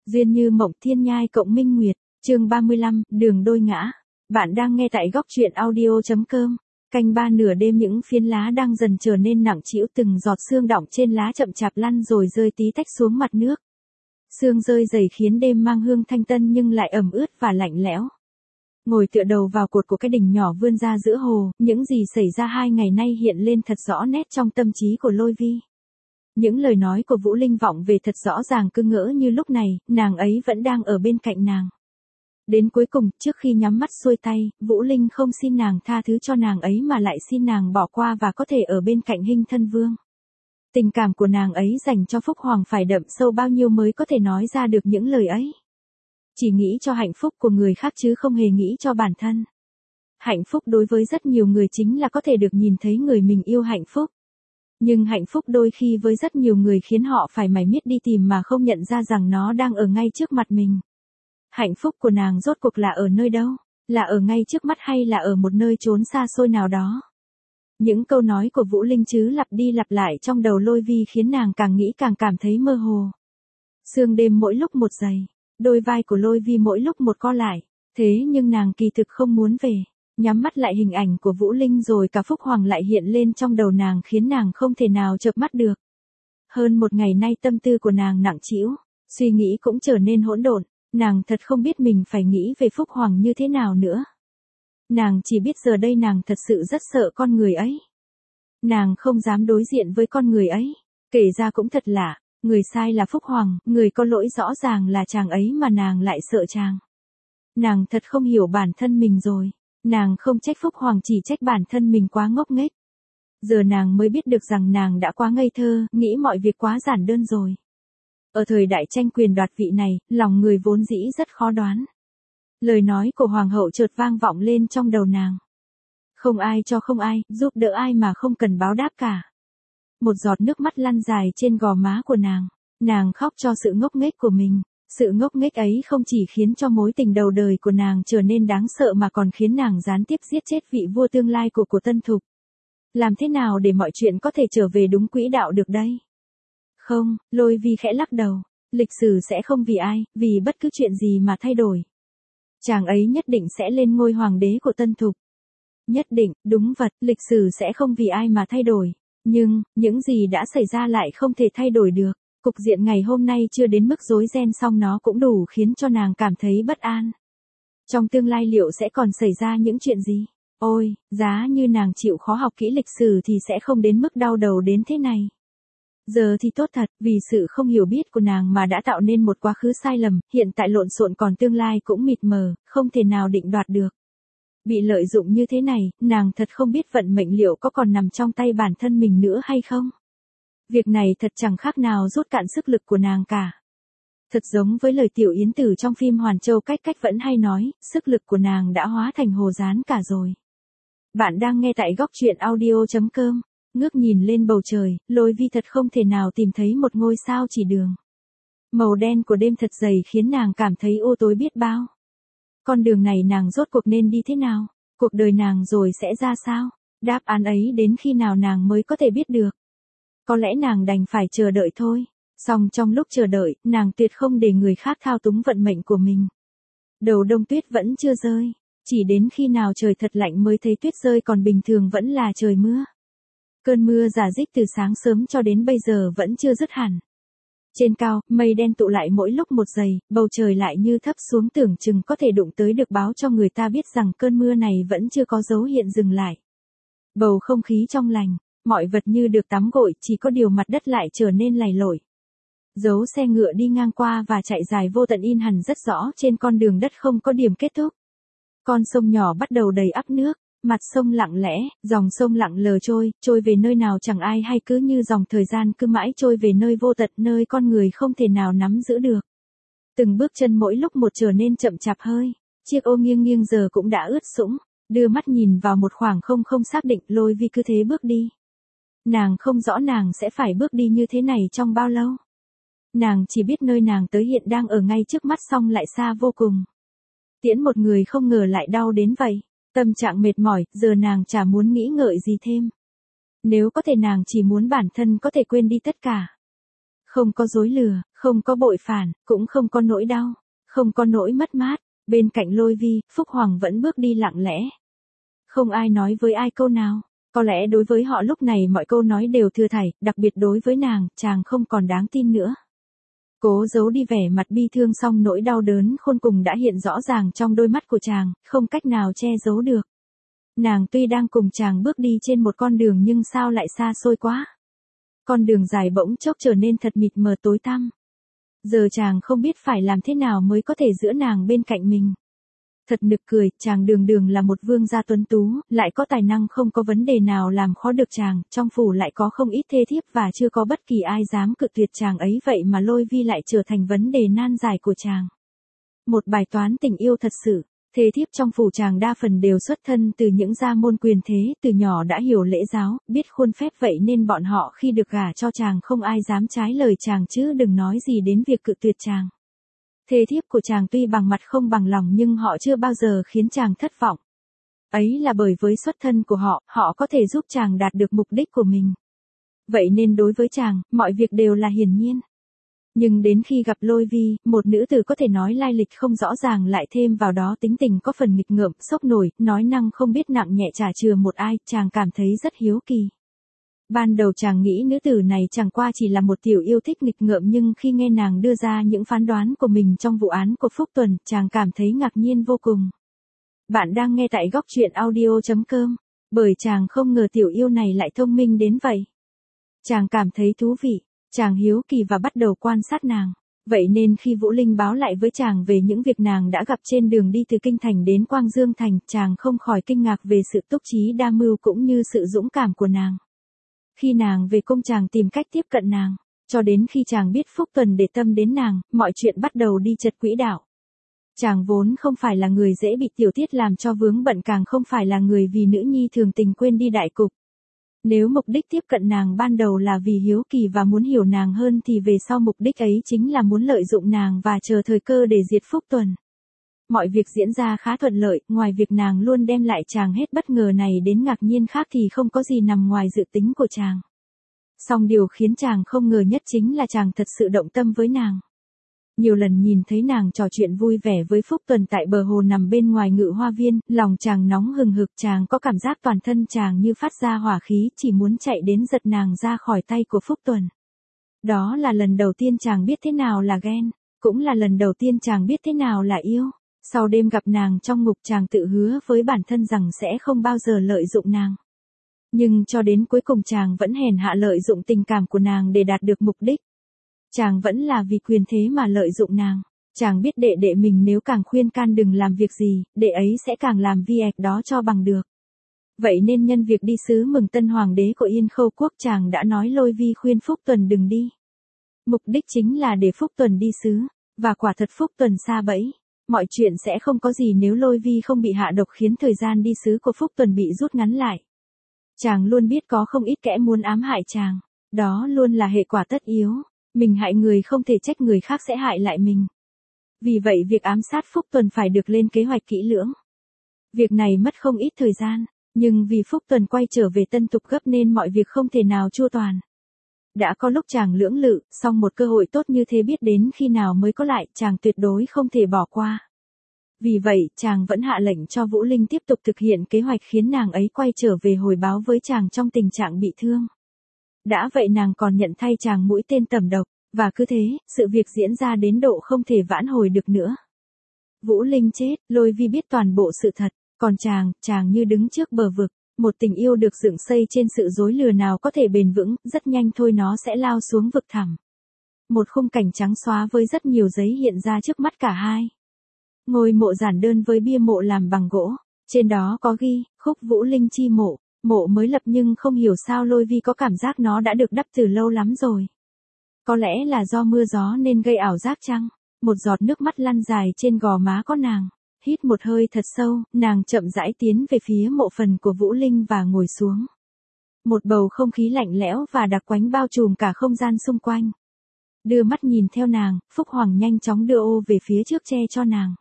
Duyên như mộng thiên nhai cộng minh nguyệt, chương 35, đường đôi ngã. Bạn đang nghe tại góc truyện audio.com. Canh ba nửa đêm những phiến lá đang dần trở nên nặng trĩu, từng giọt sương đọng trên lá chậm chạp lăn rồi rơi tí tách xuống mặt nước. Sương rơi dày khiến đêm mang hương thanh tân nhưng lại ẩm ướt và lạnh lẽo. Ngồi tựa đầu vào cột của cái đỉnh nhỏ vươn ra giữa hồ, những gì xảy ra 2 ngày nay hiện lên thật rõ nét trong tâm trí của Lôi Vi. Những lời nói của Vũ Linh vọng về thật rõ ràng cứ ngỡ như lúc này, nàng ấy vẫn đang ở bên cạnh nàng. Đến cuối cùng, trước khi nhắm mắt xuôi tay, Vũ Linh không xin nàng tha thứ cho nàng ấy mà lại xin nàng bỏ qua và có thể ở bên cạnh Hinh Thân Vương. Tình cảm của nàng ấy dành cho Phúc Hoàng phải đậm sâu bao nhiêu mới có thể nói ra được những lời ấy. Chỉ nghĩ cho hạnh phúc của người khác chứ không hề nghĩ cho bản thân. Hạnh phúc đối với rất nhiều người chính là có thể được nhìn thấy người mình yêu hạnh phúc. Nhưng hạnh phúc đôi khi với rất nhiều người khiến họ phải mải miết đi tìm mà không nhận ra rằng nó đang ở ngay trước mặt mình. Hạnh phúc của nàng rốt cuộc là ở nơi đâu? Là ở ngay trước mắt hay là ở một nơi trốn xa xôi nào đó? Những câu nói của Vũ Linh chứ lặp đi lặp lại trong đầu Lôi Vi khiến nàng càng nghĩ càng cảm thấy mơ hồ. Sương đêm mỗi lúc một dày, đôi vai của Lôi Vi mỗi lúc một co lại, thế nhưng nàng kỳ thực không muốn về. Nhắm mắt lại hình ảnh của Vũ Linh rồi cả Phúc Hoàng lại hiện lên trong đầu nàng khiến nàng không thể nào chợp mắt được. Hơn một ngày nay tâm tư của nàng nặng trĩu, suy nghĩ cũng trở nên hỗn độn, nàng thật không biết mình phải nghĩ về Phúc Hoàng như thế nào nữa. Nàng chỉ biết giờ đây nàng thật sự rất sợ con người ấy. Nàng không dám đối diện với con người ấy, kể ra cũng thật lạ, người sai là Phúc Hoàng, người có lỗi rõ ràng là chàng ấy mà nàng lại sợ chàng. Nàng thật không hiểu bản thân mình rồi. Nàng không trách Phúc Hoàng, chỉ trách bản thân mình quá ngốc nghếch. Giờ nàng mới biết được rằng nàng đã quá ngây thơ, nghĩ mọi việc quá giản đơn rồi. Ở thời đại tranh quyền đoạt vị này, lòng người vốn dĩ rất khó đoán. Lời nói của Hoàng hậu chợt vang vọng lên trong đầu nàng. Không ai cho không ai, giúp đỡ ai mà không cần báo đáp cả. Một giọt nước mắt lăn dài trên gò má của nàng. Nàng khóc cho sự ngốc nghếch của mình. Sự ngốc nghếch ấy không chỉ khiến cho mối tình đầu đời của nàng trở nên đáng sợ mà còn khiến nàng gián tiếp giết chết vị vua tương lai của Tân Thục. Làm thế nào để mọi chuyện có thể trở về đúng quỹ đạo được đây? Không, Lôi Vi khẽ lắc đầu. Lịch sử sẽ không vì ai, vì bất cứ chuyện gì mà thay đổi. Chàng ấy nhất định sẽ lên ngôi hoàng đế của Tân Thục. Nhất định, đúng vật, lịch sử sẽ không vì ai mà thay đổi. Nhưng, những gì đã xảy ra lại không thể thay đổi được. Cục diện ngày hôm nay chưa đến mức rối ren song nó cũng đủ khiến cho nàng cảm thấy bất an. Trong tương lai liệu sẽ còn xảy ra những chuyện gì? Ôi, giá như nàng chịu khó học kỹ lịch sử thì sẽ không đến mức đau đầu đến thế này. Giờ thì tốt thật, vì sự không hiểu biết của nàng mà đã tạo nên một quá khứ sai lầm, hiện tại lộn xộn còn tương lai cũng mịt mờ, không thể nào định đoạt được. Bị lợi dụng như thế này, nàng thật không biết vận mệnh liệu có còn nằm trong tay bản thân mình nữa hay không? Việc này thật chẳng khác nào rút cạn sức lực của nàng cả. Thật giống với lời Tiểu Yến Tử trong phim Hoàn Châu Cách Cách vẫn hay nói, sức lực của nàng đã hóa thành hồ dán cả rồi. Bạn đang nghe tại góc truyện audio.com. Ngước nhìn lên bầu trời, Lôi Vi thật không thể nào tìm thấy một ngôi sao chỉ đường. Màu đen của đêm thật dày khiến nàng cảm thấy u tối biết bao. Con đường này nàng rốt cuộc nên đi thế nào? Cuộc đời nàng rồi sẽ ra sao? Đáp án ấy đến khi nào nàng mới có thể biết được? Có lẽ nàng đành phải chờ đợi thôi. Song trong lúc chờ đợi, nàng tuyệt không để người khác thao túng vận mệnh của mình. Đầu đông tuyết vẫn chưa rơi. Chỉ đến khi nào trời thật lạnh mới thấy tuyết rơi, còn bình thường vẫn là trời mưa. Cơn mưa rả rích từ sáng sớm cho đến bây giờ vẫn chưa dứt hẳn. Trên cao, mây đen tụ lại mỗi lúc một dày, bầu trời lại như thấp xuống tưởng chừng có thể đụng tới được báo cho người ta biết rằng cơn mưa này vẫn chưa có dấu hiện dừng lại. Bầu không khí trong lành, mọi vật như được tắm gội, chỉ có điều mặt đất lại trở nên lầy lội. Dấu xe ngựa đi ngang qua và chạy dài vô tận in hẳn rất rõ trên con đường đất không có điểm kết thúc. Con sông nhỏ bắt đầu đầy ắp nước. Mặt sông lặng lẽ, dòng sông lặng lờ trôi về nơi nào chẳng ai hay, cứ như dòng thời gian cứ mãi trôi về nơi vô tận, nơi con người không thể nào nắm giữ được. Từng bước chân mỗi lúc một trở nên chậm chạp hơi, chiếc ô nghiêng nghiêng giờ cũng đã ướt sũng, đưa mắt nhìn vào một khoảng không không xác định, Lôi Vi cứ thế bước đi. Nàng không rõ nàng sẽ phải bước đi như thế này trong bao lâu. Nàng chỉ biết nơi nàng tới hiện đang ở ngay trước mắt song lại xa vô cùng. Tiễn một người không ngờ lại đau đến vậy. Tâm trạng mệt mỏi, giờ nàng chả muốn nghĩ ngợi gì thêm. Nếu có thể nàng chỉ muốn bản thân có thể quên đi tất cả. Không có dối lừa, không có bội phản, cũng không có nỗi đau, không có nỗi mất mát. Bên cạnh Lôi Vi, Phúc Hoàng vẫn bước đi lặng lẽ. Không ai nói với ai câu nào. Có lẽ đối với họ lúc này mọi câu nói đều thừa thảy, đặc biệt đối với nàng, chàng không còn đáng tin nữa. Cố giấu đi vẻ mặt bi thương song nỗi đau đớn khôn cùng đã hiện rõ ràng trong đôi mắt của chàng, không cách nào che giấu được. Nàng tuy đang cùng chàng bước đi trên một con đường nhưng sao lại xa xôi quá. Con đường dài bỗng chốc trở nên thật mịt mờ tối tăm. Giờ chàng không biết phải làm thế nào mới có thể giữ nàng bên cạnh mình. Thật nực cười, chàng đường đường là một vương gia tuấn tú, lại có tài năng không có vấn đề nào làm khó được chàng, trong phủ lại có không ít thê thiếp và chưa có bất kỳ ai dám cự tuyệt chàng ấy vậy mà Lôi Vi lại trở thành vấn đề nan giải của chàng. Một bài toán tình yêu thật sự. Thê thiếp trong phủ chàng đa phần đều xuất thân từ những gia môn quyền thế, từ nhỏ đã hiểu lễ giáo, biết khuôn phép vậy nên bọn họ khi được gả cho chàng không ai dám trái lời chàng chứ đừng nói gì đến việc cự tuyệt chàng. Thê thiếp của chàng tuy bằng mặt không bằng lòng nhưng họ chưa bao giờ khiến chàng thất vọng. Ấy là bởi với xuất thân của họ, họ có thể giúp chàng đạt được mục đích của mình. Vậy nên đối với chàng, mọi việc đều là hiển nhiên. Nhưng đến khi gặp Lôi Vi, một nữ tử có thể nói lai lịch không rõ ràng lại thêm vào đó tính tình có phần nghịch ngợm, sốc nổi, nói năng không biết nặng nhẹ trả chừa một ai, chàng cảm thấy rất hiếu kỳ. Ban đầu chàng nghĩ nữ tử này chẳng qua chỉ là một tiểu yêu thích nghịch ngợm nhưng khi nghe nàng đưa ra những phán đoán của mình trong vụ án của Phúc Tuần, chàng cảm thấy ngạc nhiên vô cùng. Bạn đang nghe tại góc truyện audio.com, bởi chàng không ngờ tiểu yêu này lại thông minh đến vậy. Chàng cảm thấy thú vị. Chàng hiếu kỳ và bắt đầu quan sát nàng. Vậy nên khi Vũ Linh báo lại với chàng về những việc nàng đã gặp trên đường đi từ Kinh Thành đến Quang Dương Thành, chàng không khỏi kinh ngạc về sự túc trí đa mưu cũng như sự dũng cảm của nàng. Khi nàng về cung chàng tìm cách tiếp cận nàng, cho đến khi chàng biết Phúc Tuần để tâm đến nàng, mọi chuyện bắt đầu đi chật quỹ đạo. Chàng vốn không phải là người dễ bị tiểu tiết làm cho vướng bận càng không phải là người vì nữ nhi thường tình quên đi đại cục. Nếu mục đích tiếp cận nàng ban đầu là vì hiếu kỳ và muốn hiểu nàng hơn thì về sau mục đích ấy chính là muốn lợi dụng nàng và chờ thời cơ để diệt Phúc Tuần. Mọi việc diễn ra khá thuận lợi, ngoài việc nàng luôn đem lại chàng hết bất ngờ này đến ngạc nhiên khác thì không có gì nằm ngoài dự tính của chàng. Song điều khiến chàng không ngờ nhất chính là chàng thật sự động tâm với nàng. Nhiều lần nhìn thấy nàng trò chuyện vui vẻ với Phúc Tuần tại bờ hồ nằm bên ngoài Ngự Hoa Viên, lòng chàng nóng hừng hực, chàng có cảm giác toàn thân chàng như phát ra hỏa khí, chỉ muốn chạy đến giật nàng ra khỏi tay của Phúc Tuần. Đó là lần đầu tiên chàng biết thế nào là ghen, cũng là lần đầu tiên chàng biết thế nào là yêu. Sau đêm gặp nàng trong ngục chàng tự hứa với bản thân rằng sẽ không bao giờ lợi dụng nàng. Nhưng cho đến cuối cùng chàng vẫn hèn hạ lợi dụng tình cảm của nàng để đạt được mục đích. Chàng vẫn là vì quyền thế mà lợi dụng nàng. Chàng biết đệ đệ mình nếu càng khuyên can đừng làm việc gì, đệ ấy sẽ càng làm việc đó cho bằng được. Vậy nên nhân việc đi sứ mừng tân hoàng đế của Yên Khâu quốc chàng đã nói Lôi Vi khuyên Phúc Tuần đừng đi. Mục đích chính là để Phúc Tuần đi sứ, và quả thật Phúc Tuần sa bẫy. Mọi chuyện sẽ không có gì nếu Lôi Vi không bị hạ độc khiến thời gian đi sứ của Phúc Tuần bị rút ngắn lại. Chàng luôn biết có không ít kẻ muốn ám hại chàng. Đó luôn là hệ quả tất yếu. Mình hại người không thể trách người khác sẽ hại lại mình. Vì vậy việc ám sát Phúc Tuần phải được lên kế hoạch kỹ lưỡng. Việc này mất không ít thời gian, nhưng vì Phúc Tuần quay trở về Tân Tục gấp nên mọi việc không thể nào chu toàn. Đã có lúc chàng lưỡng lự, song một cơ hội tốt như thế biết đến khi nào mới có lại, chàng tuyệt đối không thể bỏ qua. Vì vậy, chàng vẫn hạ lệnh cho Vũ Linh tiếp tục thực hiện kế hoạch khiến nàng ấy quay trở về hồi báo với chàng trong tình trạng bị thương. Đã vậy nàng còn nhận thay chàng mũi tên tẩm độc, và cứ thế, sự việc diễn ra đến độ không thể vãn hồi được nữa. Vũ Linh chết, Lôi Vi biết toàn bộ sự thật, còn chàng như đứng trước bờ vực, một tình yêu được dựng xây trên sự dối lừa nào có thể bền vững, rất nhanh thôi nó sẽ lao xuống vực thẳm. Một khung cảnh trắng xóa với rất nhiều giấy hiện ra trước mắt cả hai. Ngôi mộ giản đơn với bia mộ làm bằng gỗ, trên đó có ghi, khúc Vũ Linh chi mộ. Mộ mới lập nhưng không hiểu sao Lôi Vi có cảm giác nó đã được đắp từ lâu lắm rồi. Có lẽ là do mưa gió nên gây ảo giác chăng? Một giọt nước mắt lăn dài trên gò má có nàng. Hít một hơi thật sâu, nàng chậm rãi tiến về phía mộ phần của Vũ Linh và ngồi xuống. Một bầu không khí lạnh lẽo và đặc quánh bao trùm cả không gian xung quanh. Đưa mắt nhìn theo nàng, Phúc Hoàng nhanh chóng đưa ô về phía trước che cho nàng.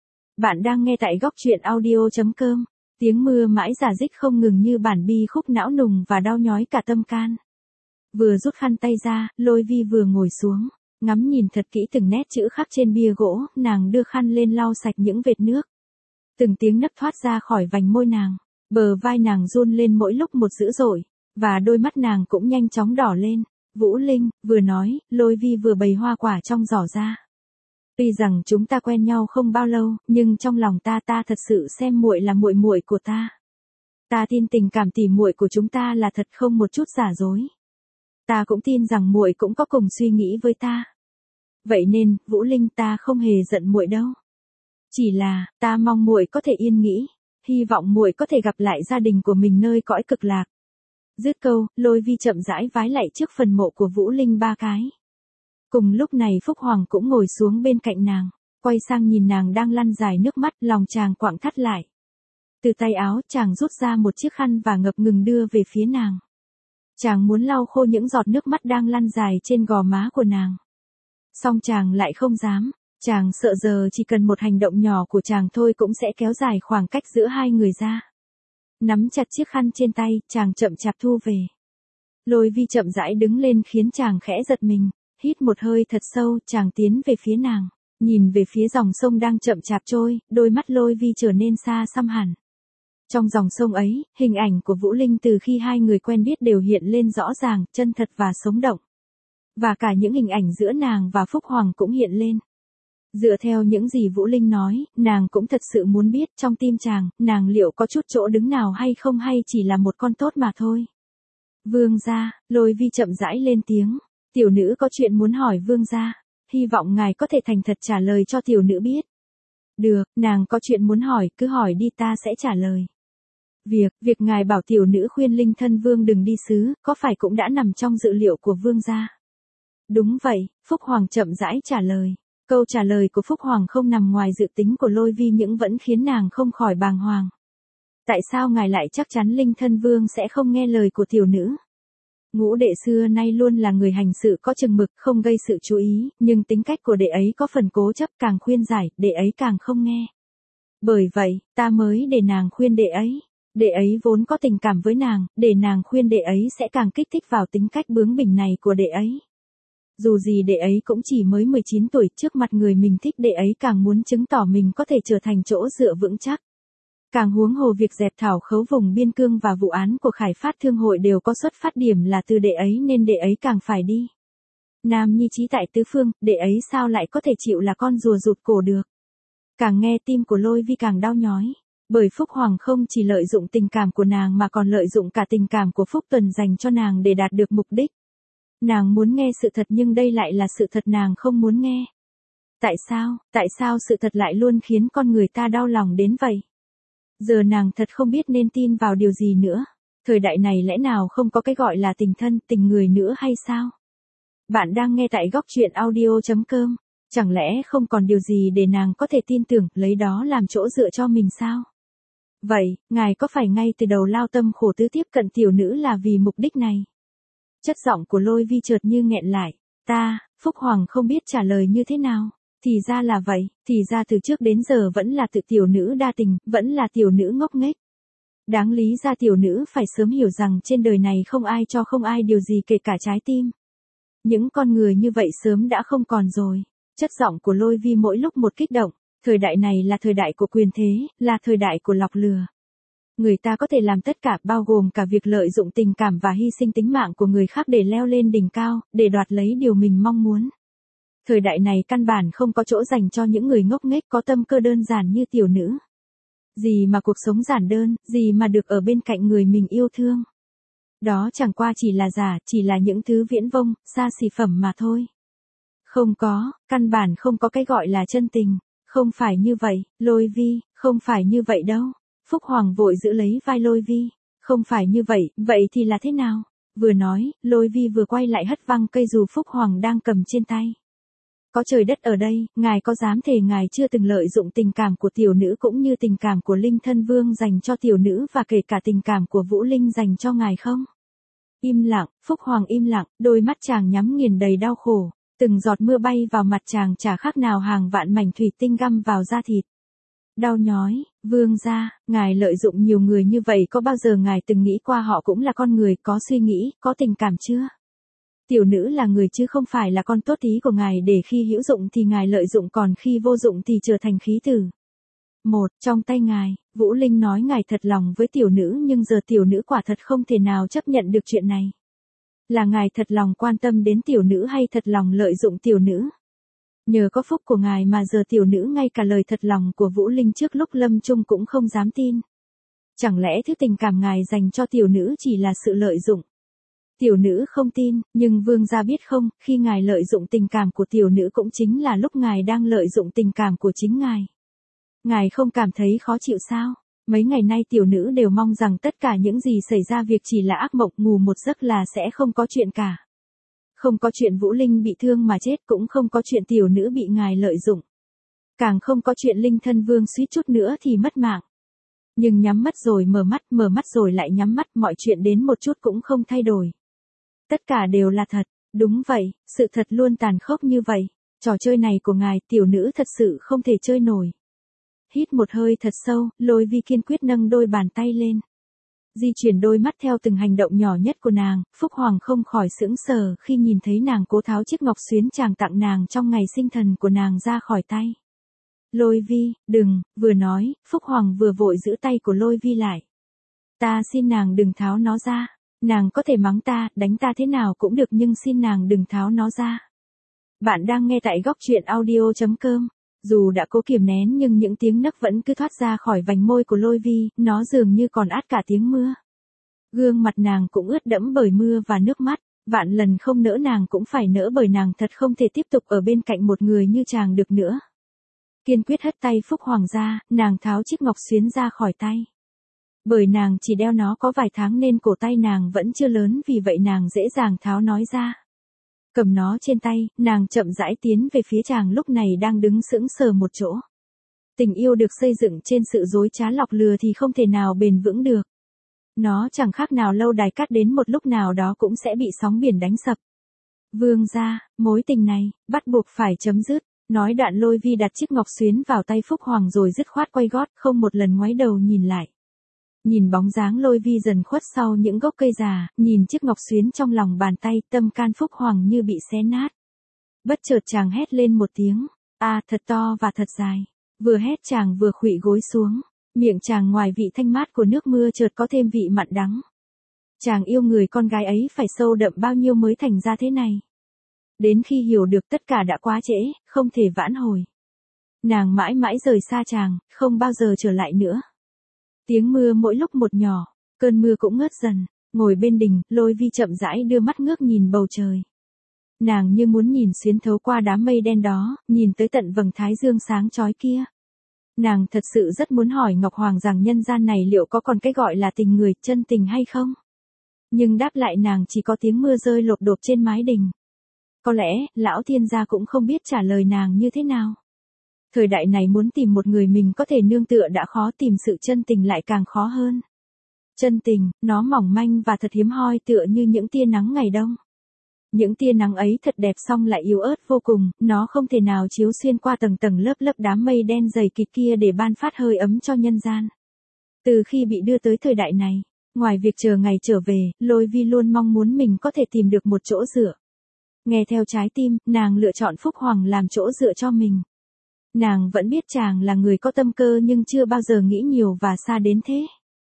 Bạn đang nghe tại góc truyện audio.com. Tiếng mưa mãi rả rích không ngừng như bản bi khúc não nùng và đau nhói cả tâm can. Vừa rút khăn tay ra, Lôi Vi vừa ngồi xuống, ngắm nhìn thật kỹ từng nét chữ khắc trên bia gỗ, nàng đưa khăn lên lau sạch những vệt nước. Từng tiếng nấc thoát ra khỏi vành môi nàng, bờ vai nàng run lên mỗi lúc một dữ dội, và đôi mắt nàng cũng nhanh chóng đỏ lên. Vũ Linh, vừa nói, Lôi Vi vừa bày hoa quả trong giỏ ra. Tuy rằng chúng ta quen nhau không bao lâu, nhưng trong lòng ta thật sự xem muội là muội muội của ta. Ta tin tình cảm tỉ muội của chúng ta là thật không một chút giả dối. Ta cũng tin rằng muội cũng có cùng suy nghĩ với ta. Vậy nên, Vũ Linh, ta không hề giận muội đâu. Chỉ là, ta mong muội có thể yên nghĩ, hy vọng muội có thể gặp lại gia đình của mình nơi cõi cực lạc. Dứt câu, Lôi Vi chậm rãi vái lạy trước phần mộ của Vũ Linh 3 cái. Cùng lúc này Phúc Hoàng cũng ngồi xuống bên cạnh nàng, quay sang nhìn nàng đang lăn dài nước mắt, lòng chàng quặn thắt lại. Từ tay áo, chàng rút ra một chiếc khăn và ngập ngừng đưa về phía nàng. Chàng muốn lau khô những giọt nước mắt đang lăn dài trên gò má của nàng. Song chàng lại không dám, chàng sợ giờ chỉ cần một hành động nhỏ của chàng thôi cũng sẽ kéo dài khoảng cách giữa hai người ra. Nắm chặt chiếc khăn trên tay, chàng chậm chạp thu về. Lôi Vi chậm rãi đứng lên khiến chàng khẽ giật mình, hít một hơi thật sâu, chàng tiến về phía nàng, nhìn về phía dòng sông đang chậm chạp trôi, đôi mắt Lôi Vi trở nên xa xăm hẳn. Trong dòng sông ấy, hình ảnh của Vũ Linh từ khi hai người quen biết đều hiện lên rõ ràng, chân thật và sống động. Và cả những hình ảnh giữa nàng và Phúc Hoàng cũng hiện lên. Dựa theo những gì Vũ Linh nói, nàng cũng thật sự muốn biết trong tim chàng, nàng liệu có chút chỗ đứng nào hay không, hay chỉ là một con tốt mà thôi. Vương gia, Lôi Vi chậm rãi lên tiếng, tiểu nữ có chuyện muốn hỏi vương gia, hy vọng ngài có thể thành thật trả lời cho tiểu nữ biết. Được, nàng có chuyện muốn hỏi, cứ hỏi đi, ta sẽ trả lời. Việc ngài bảo tiểu nữ khuyên Linh Thân Vương đừng đi xứ, có phải cũng đã nằm trong dự liệu của vương gia? Đúng vậy, Phúc Hoàng chậm rãi trả lời. Câu trả lời của Phúc Hoàng không nằm ngoài dự tính của Lôi Vi nhưng vẫn khiến nàng không khỏi bàng hoàng. Tại sao ngài lại chắc chắn Linh Thân Vương sẽ không nghe lời của tiểu nữ? Ngũ đệ xưa nay luôn là người hành sự có chừng mực, không gây sự chú ý, nhưng tính cách của đệ ấy có phần cố chấp, càng khuyên giải, đệ ấy càng không nghe. Bởi vậy, ta mới để nàng khuyên đệ ấy. Đệ ấy vốn có tình cảm với nàng, để nàng khuyên đệ ấy sẽ càng kích thích vào tính cách bướng bỉnh này của đệ ấy. Dù gì đệ ấy cũng chỉ mới 19 tuổi, trước mặt người mình thích đệ ấy càng muốn chứng tỏ mình có thể trở thành chỗ dựa vững chắc. Càng huống hồ việc dẹp thảo khấu vùng biên cương và vụ án của Khải Phát Thương hội đều có xuất phát điểm là từ đệ ấy nên đệ ấy càng phải đi. Nam nhi trí tại tứ phương, đệ ấy sao lại có thể chịu là con rùa rụt cổ được. Càng nghe tim của Lôi Vi càng đau nhói. Bởi Phúc Hoàng không chỉ lợi dụng tình cảm của nàng mà còn lợi dụng cả tình cảm của Phúc Tuần dành cho nàng để đạt được mục đích. Nàng muốn nghe sự thật nhưng đây lại là sự thật nàng không muốn nghe. Tại sao sự thật lại luôn khiến con người ta đau lòng đến vậy? Giờ nàng thật không biết nên tin vào điều gì nữa. Thời đại này lẽ nào không có cái gọi là tình thân, tình người nữa hay sao? Bạn đang nghe tại góc truyện audio.com. Chẳng lẽ không còn điều gì để nàng có thể tin tưởng, lấy đó làm chỗ dựa cho mình sao? Vậy, ngài có phải ngay từ đầu lao tâm khổ tứ tiếp cận tiểu nữ là vì mục đích này? Chất giọng của Lôi Vi chợt như nghẹn lại. Phúc Hoàng không biết trả lời như thế nào. Thì ra là vậy, thì ra từ trước đến giờ vẫn là tự tiểu nữ đa tình, vẫn là tiểu nữ ngốc nghếch. Đáng lý ra tiểu nữ phải sớm hiểu rằng trên đời này không ai cho không ai điều gì kể cả trái tim. Những con người như vậy sớm đã không còn rồi. Chất giọng của Lôi Vi mỗi lúc một kích động. Thời đại này là thời đại của quyền thế, là thời đại của lọc lừa. Người ta có thể làm tất cả, bao gồm cả việc lợi dụng tình cảm và hy sinh tính mạng của người khác để leo lên đỉnh cao, để đoạt lấy điều mình mong muốn. Thời đại này căn bản không có chỗ dành cho những người ngốc nghếch có tâm cơ đơn giản như tiểu nữ. Gì mà cuộc sống giản đơn, gì mà được ở bên cạnh người mình yêu thương. Đó chẳng qua chỉ là giả, chỉ là những thứ viễn vông, xa xỉ phẩm mà thôi. Không có, căn bản không có cái gọi là chân tình. Không phải như vậy, Lôi Vi, không phải như vậy đâu. Phúc Hoàng vội giữ lấy vai Lôi Vi. Không phải như vậy, vậy thì là thế nào? Vừa nói, Lôi Vi vừa quay lại hất văng cây dù Phúc Hoàng đang cầm trên tay. Có trời đất ở đây, ngài có dám thề ngài chưa từng lợi dụng tình cảm của tiểu nữ cũng như tình cảm của Linh Thân Vương dành cho tiểu nữ và kể cả tình cảm của Vũ Linh dành cho ngài không? Im lặng, Phúc Hoàng im lặng, đôi mắt chàng nhắm nghiền đầy đau khổ. Từng giọt mưa bay vào mặt chàng chả khác nào hàng vạn mảnh thủy tinh găm vào da thịt. Đau nhói, vương gia, ngài lợi dụng nhiều người như vậy có bao giờ ngài từng nghĩ qua họ cũng là con người, có suy nghĩ, có tình cảm chưa? Tiểu nữ là người chứ không phải là con tốt tí của ngài, để khi hữu dụng thì ngài lợi dụng, còn khi vô dụng thì trở thành khí tử. Trong tay ngài, Vũ Linh nói ngài thật lòng với tiểu nữ, nhưng giờ tiểu nữ quả thật không thể nào chấp nhận được chuyện này. Là ngài thật lòng quan tâm đến tiểu nữ hay thật lòng lợi dụng tiểu nữ? Nhờ có phúc của ngài mà giờ tiểu nữ ngay cả lời thật lòng của Vũ Linh trước lúc lâm chung cũng không dám tin. Chẳng lẽ thứ tình cảm ngài dành cho tiểu nữ chỉ là sự lợi dụng? Tiểu nữ không tin, nhưng vương gia biết không, khi ngài lợi dụng tình cảm của tiểu nữ cũng chính là lúc ngài đang lợi dụng tình cảm của chính ngài. Ngài không cảm thấy khó chịu sao? Mấy ngày nay tiểu nữ đều mong rằng tất cả những gì xảy ra việc chỉ là ác mộng, ngủ một giấc là sẽ không có chuyện cả. Không có chuyện Vũ Linh bị thương mà chết, cũng không có chuyện tiểu nữ bị ngài lợi dụng. Càng không có chuyện Linh Thân Vương suýt chút nữa thì mất mạng. Nhưng nhắm mắt rồi mở mắt rồi lại nhắm mắt, mọi chuyện đến một chút cũng không thay đổi. Tất cả đều là thật, đúng vậy, sự thật luôn tàn khốc như vậy. Trò chơi này của ngài, tiểu nữ thật sự không thể chơi nổi. Hít một hơi thật sâu, Lôi Vi kiên quyết nâng đôi bàn tay lên. Di chuyển đôi mắt theo từng hành động nhỏ nhất của nàng, Phúc Hoàng không khỏi sững sờ khi nhìn thấy nàng cố tháo chiếc ngọc xuyến chàng tặng nàng trong ngày sinh thần của nàng ra khỏi tay. Lôi Vi, đừng, vừa nói, Phúc Hoàng vừa vội giữ tay của Lôi Vi lại. Ta xin nàng đừng tháo nó ra. Nàng có thể mắng ta, đánh ta thế nào cũng được, nhưng xin nàng đừng tháo nó ra. Bạn đang nghe tại góc truyện audio.com. Dù đã cố kiềm nén nhưng những tiếng nấc vẫn cứ thoát ra khỏi vành môi của Lôi Vi, nó dường như còn át cả tiếng mưa. Gương mặt nàng cũng ướt đẫm bởi mưa và nước mắt, vạn lần không nỡ nàng cũng phải nỡ, bởi nàng thật không thể tiếp tục ở bên cạnh một người như chàng được nữa. Kiên quyết hất tay Phúc Hoàng ra, nàng tháo chiếc ngọc xuyến ra khỏi tay. Bởi nàng chỉ đeo nó có vài tháng nên cổ tay nàng vẫn chưa lớn, vì vậy nàng dễ dàng tháo nó ra. Cầm nó trên tay, nàng chậm rãi tiến về phía chàng lúc này đang đứng sững sờ một chỗ. Tình yêu được xây dựng trên sự dối trá lọc lừa thì không thể nào bền vững được. Nó chẳng khác nào lâu đài cát, đến một lúc nào đó cũng sẽ bị sóng biển đánh sập. Vương gia, mối tình này, bắt buộc phải chấm dứt. Nói đoạn Lôi Vi đặt chiếc ngọc xuyến vào tay Phúc Hoàng rồi dứt khoát quay gót, không một lần ngoái đầu nhìn lại. Nhìn bóng dáng Lôi Vi dần khuất sau những gốc cây già, nhìn chiếc ngọc xuyến trong lòng bàn tay, tâm can Phúc Hoàng như bị xé nát. Bất chợt chàng hét lên một tiếng, thật to và thật dài. Vừa hét chàng vừa khuỵu gối xuống, miệng chàng ngoài vị thanh mát của nước mưa chợt có thêm vị mặn đắng. Chàng yêu người con gái ấy phải sâu đậm bao nhiêu mới thành ra thế này. Đến khi hiểu được tất cả đã quá trễ, không thể vãn hồi. Nàng mãi mãi rời xa chàng, không bao giờ trở lại nữa. Tiếng mưa mỗi lúc một nhỏ, cơn mưa cũng ngớt dần, ngồi bên đình, Lôi Vi chậm rãi đưa mắt ngước nhìn bầu trời. Nàng như muốn nhìn xuyên thấu qua đám mây đen đó, nhìn tới tận vầng thái dương sáng chói kia. Nàng thật sự rất muốn hỏi Ngọc Hoàng rằng nhân gian này liệu có còn cái gọi là tình người, chân tình hay không? Nhưng đáp lại nàng chỉ có tiếng mưa rơi lộp độp trên mái đình. Có lẽ, lão thiên gia cũng không biết trả lời nàng như thế nào. Thời đại này muốn tìm một người mình có thể nương tựa đã khó, tìm sự chân tình lại càng khó hơn. Chân tình, nó mỏng manh và thật hiếm hoi, tựa như những tia nắng ngày đông. Những tia nắng ấy thật đẹp song lại yếu ớt vô cùng, nó không thể nào chiếu xuyên qua tầng tầng lớp lớp đám mây đen dày kịt kia để ban phát hơi ấm cho nhân gian. Từ khi bị đưa tới thời đại này, ngoài việc chờ ngày trở về, Lôi Vi luôn mong muốn mình có thể tìm được một chỗ dựa. Nghe theo trái tim, nàng lựa chọn Phúc Hoàng làm chỗ dựa cho mình. Nàng vẫn biết chàng là người có tâm cơ nhưng chưa bao giờ nghĩ nhiều và xa đến thế.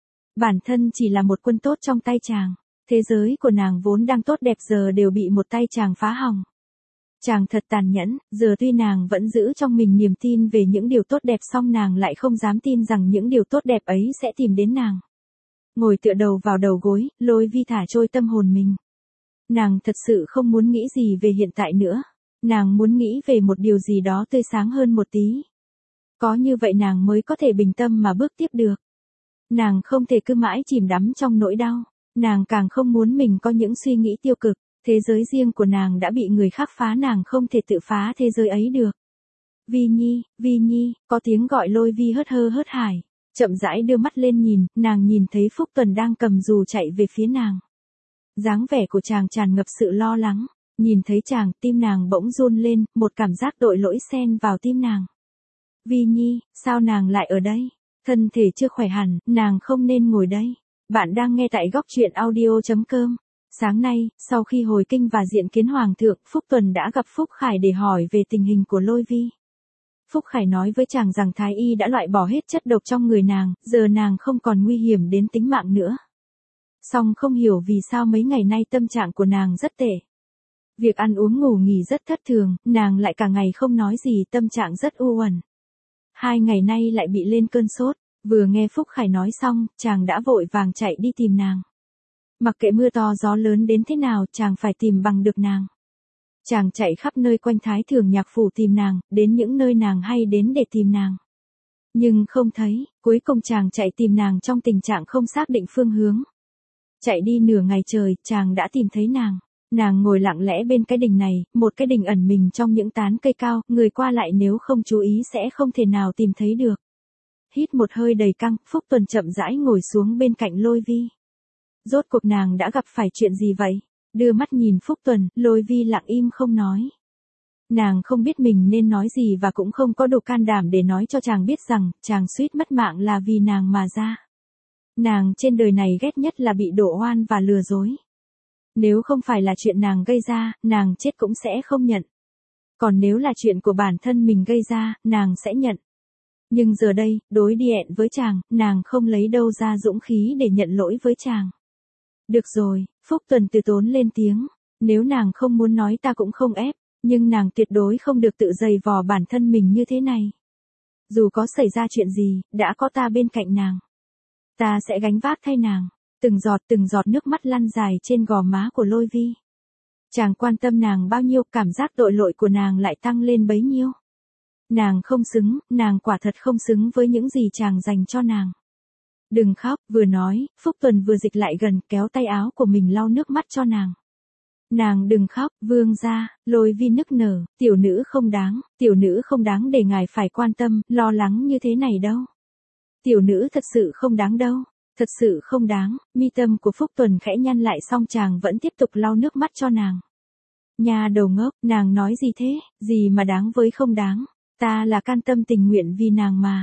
Bản thân chỉ là một quân tốt trong tay chàng. Thế giới của nàng vốn đang tốt đẹp giờ đều bị một tay chàng phá hỏng. Chàng thật tàn nhẫn, giờ tuy nàng vẫn giữ trong mình niềm tin về những điều tốt đẹp song nàng lại không dám tin rằng những điều tốt đẹp ấy sẽ tìm đến nàng. Ngồi tựa đầu vào đầu gối, Lôi Vi thả trôi tâm hồn mình. Nàng thật sự không muốn nghĩ gì về hiện tại nữa. Nàng muốn nghĩ về một điều gì đó tươi sáng hơn một tí. Có như vậy nàng mới có thể bình tâm mà bước tiếp được. Nàng không thể cứ mãi chìm đắm trong nỗi đau. Nàng càng không muốn mình có những suy nghĩ tiêu cực. Thế giới riêng của nàng đã bị người khác phá, nàng không thể tự phá thế giới ấy được. Vi Nhi, có tiếng gọi Lôi Vi hớt hơ hớt hải. Chậm rãi đưa mắt lên nhìn, nàng nhìn thấy Phúc Tuần đang cầm dù chạy về phía nàng. Dáng vẻ của chàng tràn ngập sự lo lắng. Nhìn thấy chàng, tim nàng bỗng run lên, một cảm giác tội lỗi xen vào tim nàng. Vi Nhi, sao nàng lại ở đây? Thân thể chưa khỏe hẳn, nàng không nên ngồi đây. Bạn đang nghe tại góc truyện audio.com. Sáng nay, sau khi hồi kinh và diện kiến Hoàng thượng, Phúc Tuần đã gặp Phúc Khải để hỏi về tình hình của Lôi Vi. Phúc Khải nói với chàng rằng Thái y đã loại bỏ hết chất độc trong người nàng, giờ nàng không còn nguy hiểm đến tính mạng nữa. Song không hiểu vì sao mấy ngày nay tâm trạng của nàng rất tệ. Việc ăn uống ngủ nghỉ rất thất thường, nàng lại cả ngày không nói gì, tâm trạng rất u uẩn. 2 ngày nay lại bị lên cơn sốt, vừa nghe Phúc Khải nói xong, chàng đã vội vàng chạy đi tìm nàng. Mặc kệ mưa to gió lớn đến thế nào, chàng phải tìm bằng được nàng. Chàng chạy khắp nơi quanh Thái Thường Nhạc Phủ tìm nàng, đến những nơi nàng hay đến để tìm nàng. Nhưng không thấy, cuối cùng chàng chạy tìm nàng trong tình trạng không xác định phương hướng. Chạy đi nửa ngày trời, chàng đã tìm thấy nàng. Nàng ngồi lặng lẽ bên cái đình này, một cái đình ẩn mình trong những tán cây cao, người qua lại nếu không chú ý sẽ không thể nào tìm thấy được. Hít một hơi đầy căng, Phúc Tuần chậm rãi ngồi xuống bên cạnh Lôi Vi. Rốt cuộc nàng đã gặp phải chuyện gì vậy? Đưa mắt nhìn Phúc Tuần, Lôi Vi lặng im không nói. Nàng không biết mình nên nói gì và cũng không có đủ can đảm để nói cho chàng biết rằng, chàng suýt mất mạng là vì nàng mà ra. Nàng trên đời này ghét nhất là bị đổ oan và lừa dối. Nếu không phải là chuyện nàng gây ra, nàng chết cũng sẽ không nhận. Còn nếu là chuyện của bản thân mình gây ra, nàng sẽ nhận. Nhưng giờ đây, đối diện với chàng, nàng không lấy đâu ra dũng khí để nhận lỗi với chàng. Được rồi, Phúc Tuần từ tốn lên tiếng. Nếu nàng không muốn nói ta cũng không ép, nhưng nàng tuyệt đối không được tự giày vò bản thân mình như thế này. Dù có xảy ra chuyện gì, đã có ta bên cạnh nàng. Ta sẽ gánh vác thay nàng. Từng giọt nước mắt lăn dài trên gò má của Lôi Vi. Chàng quan tâm nàng bao nhiêu, cảm giác tội lỗi của nàng lại tăng lên bấy nhiêu. Nàng không xứng, nàng quả thật không xứng với những gì chàng dành cho nàng. Đừng khóc, vừa nói, Phúc Tuần vừa dịch lại gần, kéo tay áo của mình lau nước mắt cho nàng. Nàng đừng khóc, vương gia, Lôi Vi nức nở, tiểu nữ không đáng để ngài phải quan tâm, lo lắng như thế này đâu. Tiểu nữ thật sự không đáng đâu, thật sự không đáng. Mi tâm của Phúc Tuần khẽ nhăn lại, song chàng vẫn tiếp tục lau nước mắt cho nàng. Nhà đầu ngốc, nàng nói gì thế, gì mà đáng với không đáng, ta là can tâm tình nguyện vì nàng mà.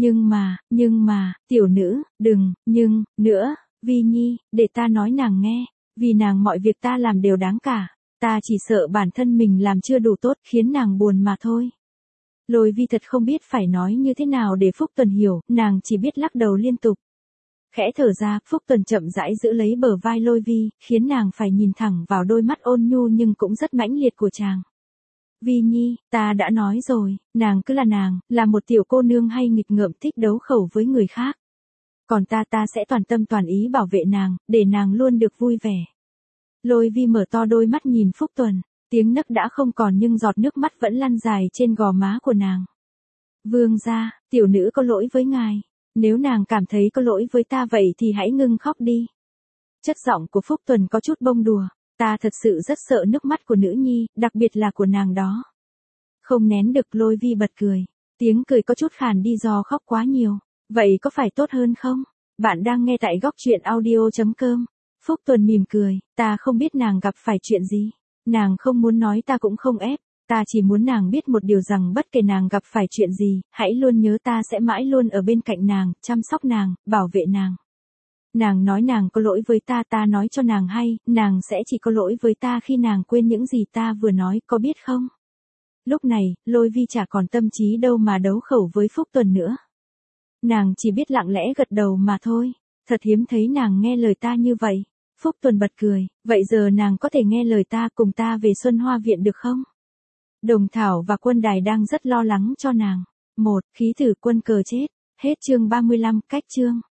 Nhưng mà, tiểu nữ, đừng, nhưng, nữa, Vi Nhi, để ta nói nàng nghe, vì nàng mọi việc ta làm đều đáng cả, ta chỉ sợ bản thân mình làm chưa đủ tốt khiến nàng buồn mà thôi. Lôi Vi thật không biết phải nói như thế nào để Phúc Tuần hiểu, nàng chỉ biết lắc đầu liên tục. Khẽ thở ra, Phúc Tuần chậm rãi giữ lấy bờ vai Lôi Vi, khiến nàng phải nhìn thẳng vào đôi mắt ôn nhu nhưng cũng rất mãnh liệt của chàng. Vi Nhi, ta đã nói rồi, nàng cứ là nàng, là một tiểu cô nương hay nghịch ngợm thích đấu khẩu với người khác. Còn ta sẽ toàn tâm toàn ý bảo vệ nàng, để nàng luôn được vui vẻ. Lôi Vi mở to đôi mắt nhìn Phúc Tuần, tiếng nấc đã không còn nhưng giọt nước mắt vẫn lăn dài trên gò má của nàng. Vương gia, tiểu nữ có lỗi với ngài, nếu nàng cảm thấy có lỗi với ta vậy thì hãy ngưng khóc đi. Chất giọng của Phúc Tuần có chút bông đùa. Ta thật sự rất sợ nước mắt của nữ nhi, đặc biệt là của nàng đó. Không nén được, Lôi Vi bật cười. Tiếng cười có chút khàn đi do khóc quá nhiều. Vậy có phải tốt hơn không? Bạn đang nghe tại góc truyện audio.com. Phúc Tuần mỉm cười. Ta không biết nàng gặp phải chuyện gì. Nàng không muốn nói ta cũng không ép. Ta chỉ muốn nàng biết một điều rằng bất kể nàng gặp phải chuyện gì, hãy luôn nhớ ta sẽ mãi luôn ở bên cạnh nàng, chăm sóc nàng, bảo vệ nàng. Nàng nói nàng có lỗi với ta nói cho nàng hay, nàng sẽ chỉ có lỗi với ta khi nàng quên những gì ta vừa nói, có biết không? Lúc này, Lôi Vi chả còn tâm trí đâu mà đấu khẩu với Phúc Tuần nữa. Nàng chỉ biết lặng lẽ gật đầu mà thôi, thật hiếm thấy nàng nghe lời ta như vậy. Phúc Tuần bật cười, vậy giờ nàng có thể nghe lời ta cùng ta về Xuân Hoa Viện được không? Đồng Thảo và Quân Đài đang rất lo lắng cho nàng. 1. Khí tử quân cờ chết. Hết chương 35, cách chương.